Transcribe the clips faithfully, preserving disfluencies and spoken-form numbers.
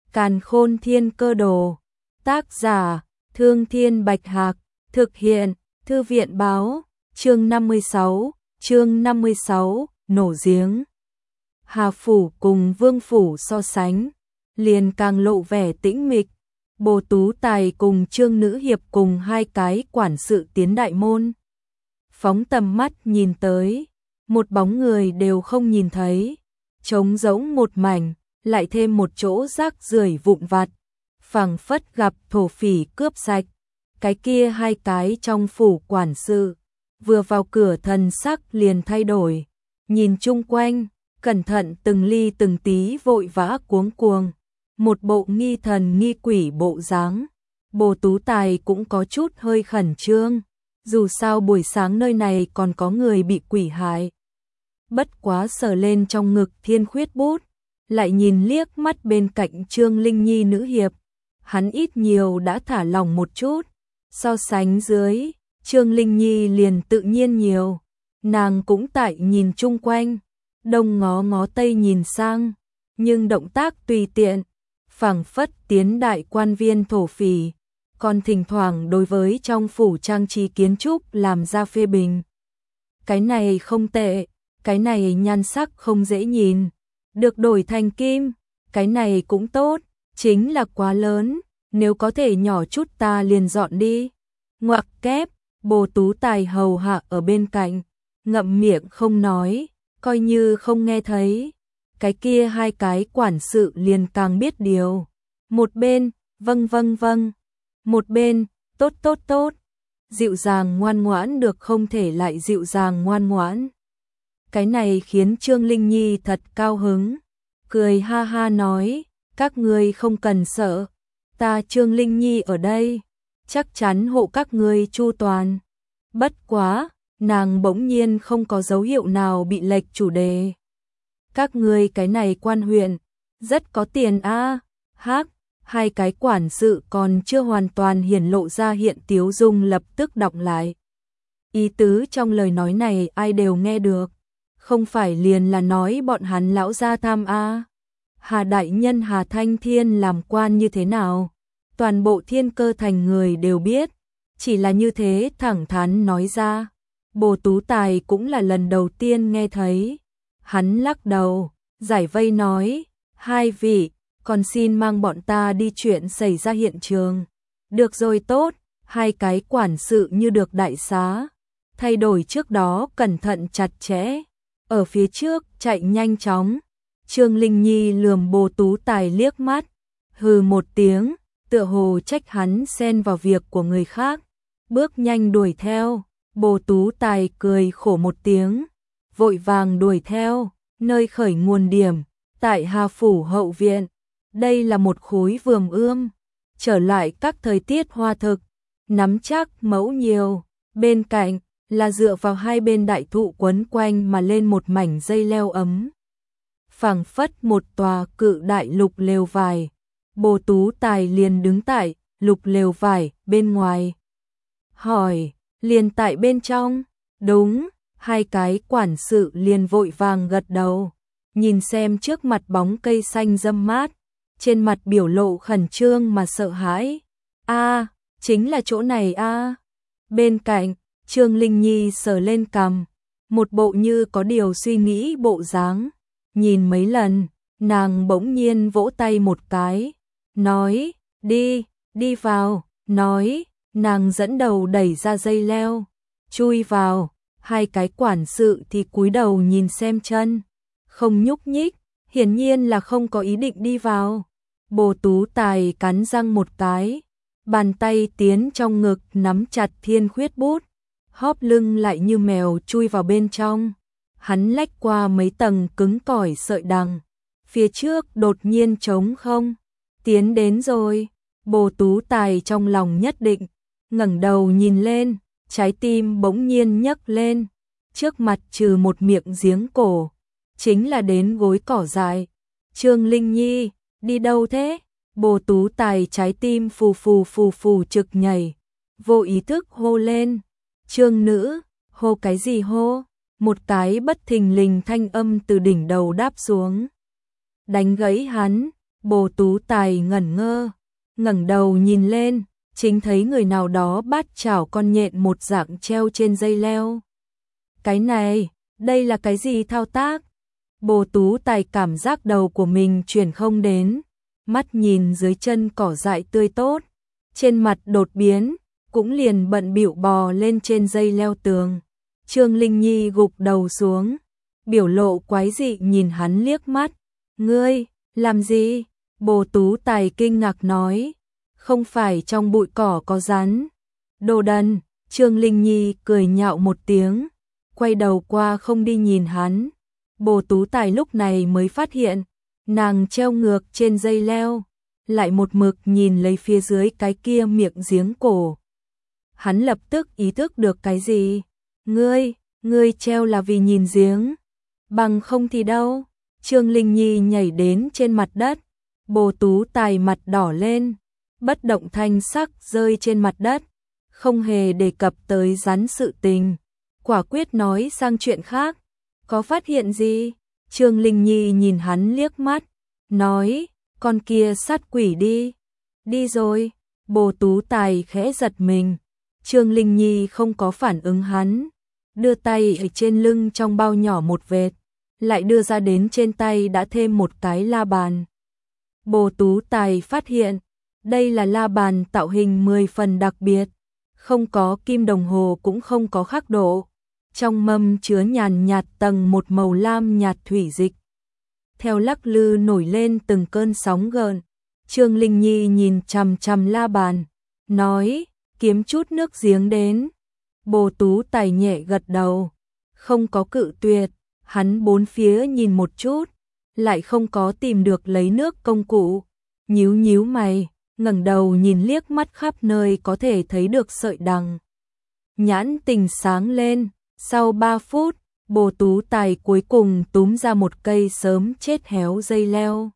Càn Khôn Thiên Cơ Đồ. Tác giả: Thương Thiên Bạch Hạc. Thực hiện: Thư viện Báo. Chương năm mươi sáu. Chương năm mươi sáu. Nổ giếng. Hà phủ cùng Vương phủ so sánh, liền càng lộ vẻ tĩnh mịch. Bồ Tú Tài cùng Trương Nữ Hiệp cùng hai cái quản sự tiến đại môn. Phóng tầm mắt nhìn tới, một bóng người đều không nhìn thấy, trống rỗng một mảnh, lại thêm một chỗ rác rưởi vụn vặt, phảng phất gặp thổ phỉ cướp sạch. Cái kia hai cái trong phủ quản sự, vừa vào cửa thần sắc liền thay đổi, nhìn chung quanh, cẩn thận từng ly từng tí vội vã cuống cuồng, một bộ nghi thần nghi quỷ bộ dáng. Bồ Tú Tài cũng có chút hơi khẩn trương, dù sao buổi sáng nơi này còn có người bị quỷ hại. Bất quá sờ lên trong ngực Thiên Khuyết bút, lại nhìn liếc mắt bên cạnh Trương Linh Nhi nữ hiệp, hắn ít nhiều đã thả lòng một chút. So sánh dưới, Trương Linh Nhi liền tự nhiên nhiều, nàng cũng tại nhìn chung quanh, đông ngó ngó tây nhìn sang, nhưng động tác tùy tiện, phảng phất tiến đại quan viên thổ phỉ, còn thỉnh thoảng đối với trong phủ trang trí kiến trúc làm ra phê bình. Cái này không tệ, cái này nhan sắc không dễ nhìn, được đổi thành kim, cái này cũng tốt, chính là quá lớn, nếu có thể nhỏ chút ta liền dọn đi. Ngoặc kép, Bồ Tú Tài hầu hạ ở bên cạnh, ngậm miệng không nói, coi như không nghe thấy. Cái kia hai cái quản sự liền càng biết điều. Một bên, vâng vâng vâng, một bên, tốt tốt tốt, dịu dàng ngoan ngoãn được không thể lại dịu dàng ngoan ngoãn. Cái này khiến Trương Linh Nhi thật cao hứng, cười ha ha nói, các ngươi không cần sợ, ta Trương Linh Nhi ở đây, chắc chắn hộ các ngươi chu toàn. Bất quá, nàng bỗng nhiên không có dấu hiệu nào bị lệch chủ đề. Các ngươi cái này quan huyện, rất có tiền a. À. Hắc, hai cái quản sự còn chưa hoàn toàn hiển lộ ra hiện tiếu dung lập tức đọc lại. Ý tứ trong lời nói này ai đều nghe được, không phải liền là nói bọn hắn lão gia tham a. À. Hà đại nhân Hà Thanh Thiên làm quan như thế nào? Toàn bộ Thiên Cơ thành người đều biết, chỉ là như thế thẳng thắn nói ra. Bồ Tú Tài cũng là lần đầu tiên nghe thấy. Hắn lắc đầu, giải vây nói, hai vị, còn xin mang bọn ta đi chuyện xảy ra hiện trường. Được rồi tốt, hai cái quản sự như được đại xá, thay đổi trước đó cẩn thận chặt chẽ, ở phía trước chạy nhanh chóng. Trương Linh Nhi lườm Bồ Tú Tài liếc mắt, hừ một tiếng, tựa hồ trách hắn xen vào việc của người khác, bước nhanh đuổi theo. Bồ Tú Tài cười khổ một tiếng, vội vàng đuổi theo, nơi khởi nguồn điểm, tại Hà phủ hậu viện. Đây là một khối vườn ươm, trở lại các thời tiết hoa thực, nắm chắc mẫu nhiều, bên cạnh là dựa vào hai bên đại thụ quấn quanh mà lên một mảnh dây leo ấm. Phảng phất một tòa cự đại lục lều vải. Bồ Tú Tài liền đứng tại lục lều vải bên ngoài. Hỏi, liền tại bên trong? Đúng, hai cái quản sự liền vội vàng gật đầu, nhìn xem trước mặt bóng cây xanh râm mát, trên mặt biểu lộ khẩn trương mà sợ hãi. A, chính là chỗ này a. À. Bên cạnh, Trương Linh Nhi sờ lên cằm, một bộ như có điều suy nghĩ bộ dáng, nhìn mấy lần, nàng bỗng nhiên vỗ tay một cái, nói, đi, đi vào, nói, nàng dẫn đầu đẩy ra dây leo, chui vào, hai cái quản sự thì cúi đầu nhìn xem chân, không nhúc nhích, hiển nhiên là không có ý định đi vào. Bồ Tú Tài cắn răng một cái, bàn tay tiến trong ngực nắm chặt Thiên Khuyết bút, hóp lưng lại như mèo chui vào bên trong. Hắn lách qua mấy tầng cứng cỏi sợi đằng, phía trước đột nhiên trống không, tiến đến rồi. Bồ Tú Tài trong lòng nhất định, ngẩng đầu nhìn lên, trái tim bỗng nhiên nhấc lên, trước mặt trừ một miệng giếng cổ, chính là đến gối cỏ dại. Trương Linh Nhi, đi đâu thế? Bồ Tú Tài trái tim phù phù phù phù trực nhảy, vô ý thức hô lên. Trương nữ, hô cái gì hô? Một cái bất thình lình thanh âm từ đỉnh đầu đáp xuống, đánh gãy hắn. Bồ Tú Tài ngẩn ngơ, ngẩng đầu nhìn lên, chính thấy người nào đó bắt chảo con nhện một dạng treo trên dây leo. Cái này, đây là cái gì thao tác? Bồ Tú Tài cảm giác đầu của mình chuyển không đến, mắt nhìn dưới chân cỏ dại tươi tốt, trên mặt đột biến, cũng liền bận bịu bò lên trên dây leo tường. Trương Linh Nhi gục đầu xuống, biểu lộ quái dị nhìn hắn liếc mắt. Ngươi, làm gì? Bồ Tú Tài kinh ngạc nói. Không phải trong bụi cỏ có rắn. Đồ đần, Trương Linh Nhi cười nhạo một tiếng, quay đầu qua không đi nhìn hắn. Bồ Tú Tài lúc này mới phát hiện, nàng treo ngược trên dây leo, lại một mực nhìn lấy phía dưới cái kia miệng giếng cổ. Hắn lập tức ý thức được cái gì? Ngươi, ngươi treo là vì nhìn giếng, bằng không thì đâu. Trương Linh Nhi nhảy đến trên mặt đất, Bồ Tú Tài mặt đỏ lên, bất động thanh sắc rơi trên mặt đất, không hề đề cập tới rắn sự tình, quả quyết nói sang chuyện khác. Có phát hiện gì? Trương Linh Nhi nhìn hắn liếc mắt, nói, con kia sát quỷ đi. Đi rồi. Bồ Tú Tài khẽ giật mình. Trương Linh Nhi không có phản ứng hắn, đưa tay ở trên lưng trong bao nhỏ một vệt, lại đưa ra đến trên tay đã thêm một cái la bàn. Bồ Tú Tài phát hiện, đây là la bàn tạo hình mười phần đặc biệt, không có kim đồng hồ cũng không có khắc độ. Trong mâm chứa nhàn nhạt tầng một màu lam nhạt thủy dịch, theo lắc lư nổi lên từng cơn sóng gợn. Trương Linh Nhi nhìn chằm chằm la bàn, nói, kiếm chút nước giếng đến. Bồ Tú Tài nhẹ gật đầu, không có cự tuyệt. Hắn bốn phía nhìn một chút, lại không có tìm được lấy nước công cụ, nhíu nhíu mày, ngẩng đầu nhìn liếc mắt khắp nơi có thể thấy được sợi đằng. Nhãn tình sáng lên. Sau ba phút, Bồ Tú Tài cuối cùng túm ra một cây sớm chết héo dây leo,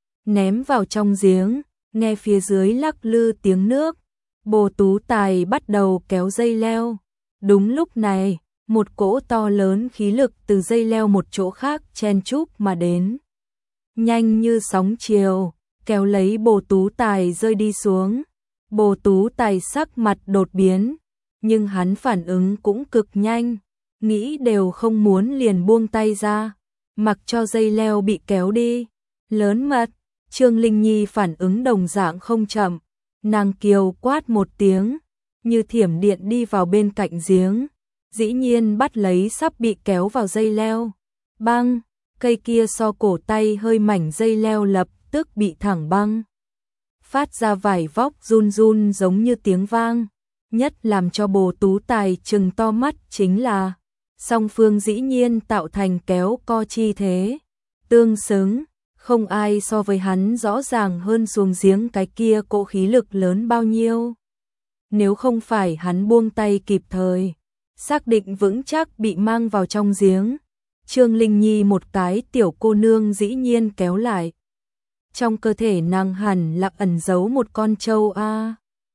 ném vào trong giếng. Nghe phía dưới lắc lư tiếng nước, Bồ Tú Tài bắt đầu kéo dây leo. Đúng lúc này, một cỗ to lớn khí lực từ dây leo một chỗ khác chen chúc mà đến, nhanh như sóng chiều, kéo lấy Bồ Tú Tài rơi đi xuống. Bồ Tú Tài sắc mặt đột biến, nhưng hắn phản ứng cũng cực nhanh, nghĩ đều không muốn liền buông tay ra, mặc cho dây leo bị kéo đi. Lớn mật. Trương Linh Nhi phản ứng đồng dạng không chậm, nàng kiều quát một tiếng, như thiểm điện đi vào bên cạnh giếng, dĩ nhiên bắt lấy sắp bị kéo vào dây leo. Băng, cây kia so cổ tay hơi mảnh dây leo lập tức bị thẳng băng, phát ra vài vóc run run giống như tiếng vang. Nhất làm cho Bồ Tú Tài trừng to mắt chính là, song phương dĩ nhiên tạo thành kéo co chi thế, tương xứng, không ai so với hắn rõ ràng hơn xuống giếng cái kia cỗ khí lực lớn bao nhiêu. Nếu không phải hắn buông tay kịp thời, xác định vững chắc bị mang vào trong giếng, Trương Linh Nhi một cái tiểu cô nương dĩ nhiên kéo lại. Trong cơ thể nàng hẳn là ẩn giấu một con trâu a.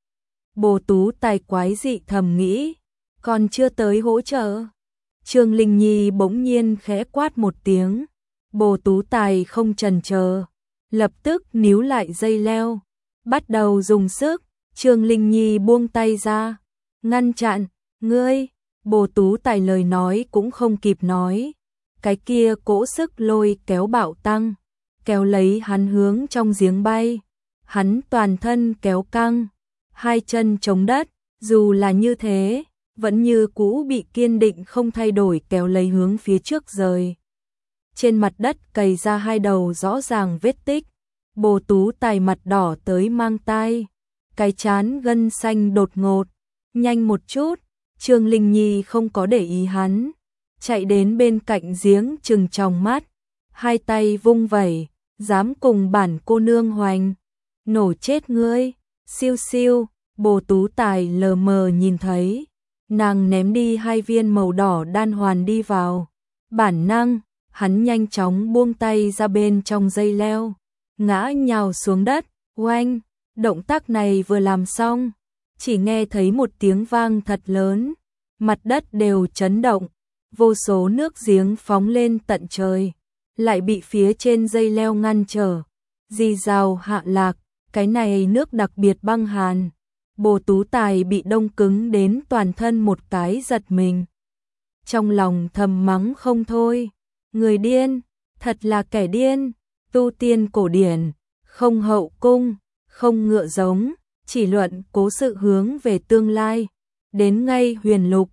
Bồ Tú Tài quái dị thầm nghĩ, còn chưa tới hỗ trợ. Trương Linh Nhi bỗng nhiên khẽ quát một tiếng, Bồ Tú Tài không chần chờ, lập tức níu lại dây leo, bắt đầu dùng sức. Trương Linh Nhi buông tay ra, ngăn chặn. Ngươi. Bồ Tú Tài lời nói cũng không kịp nói, cái kia cỗ sức lôi kéo bạo tăng, kéo lấy hắn hướng trong giếng bay. Hắn toàn thân kéo căng, hai chân chống đất, dù là như thế, vẫn như cũ bị kiên định không thay đổi kéo lấy hướng phía trước rời. Trên mặt đất cày ra hai đầu rõ ràng vết tích. Bồ Tú Tài mặt đỏ tới mang tai, cái trán gân xanh đột ngột. Nhanh một chút. Trương Linh Nhi không có để ý hắn, chạy đến bên cạnh giếng trừng tròng mắt, hai tay vung vẩy, dám cùng bản cô nương hoành, nổ chết ngươi. Siêu siêu. Bồ Tú Tài lờ mờ nhìn thấy, nàng ném đi hai viên màu đỏ đan hoàn đi vào. Bản năng, hắn nhanh chóng buông tay ra bên trong dây leo, ngã nhào xuống đất. Oanh. Động tác này vừa làm xong, chỉ nghe thấy một tiếng vang thật lớn, mặt đất đều chấn động, vô số nước giếng phóng lên tận trời, lại bị phía trên dây leo ngăn trở. Di rào hạ lạc, cái này nước đặc biệt băng hàn. Bồ Tú Tài bị đông cứng đến toàn thân một cái giật mình. Trong lòng thầm mắng không thôi. Người điên, thật là kẻ điên. Tu tiên cổ điển, không hậu cung, không ngựa giống, chỉ luận cố sự hướng về tương lai. Đến ngay huyền lục,